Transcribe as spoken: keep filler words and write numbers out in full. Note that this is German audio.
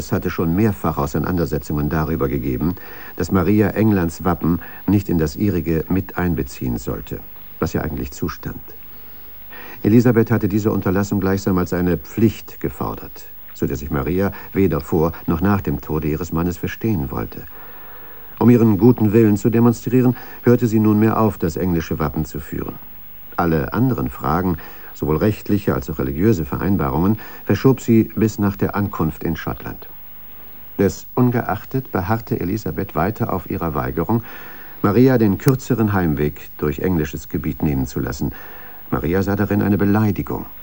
Es hatte schon mehrfach Auseinandersetzungen darüber gegeben, dass Maria Englands Wappen nicht in das ihrige mit einbeziehen sollte, was ihr eigentlich zustand. Elisabeth hatte diese Unterlassung gleichsam als eine Pflicht gefordert, so dass sich Maria weder vor noch nach dem Tode ihres Mannes verstehen wollte. Um ihren guten Willen zu demonstrieren, hörte sie nunmehr auf, das englische Wappen zu führen. Alle anderen Fragen, sowohl rechtliche als auch religiöse Vereinbarungen, verschob sie bis nach der Ankunft in Schottland. Des ungeachtet beharrte Elisabeth weiter auf ihrer Weigerung, Maria den kürzeren Heimweg durch englisches Gebiet nehmen zu lassen. Maria sah darin eine Beleidigung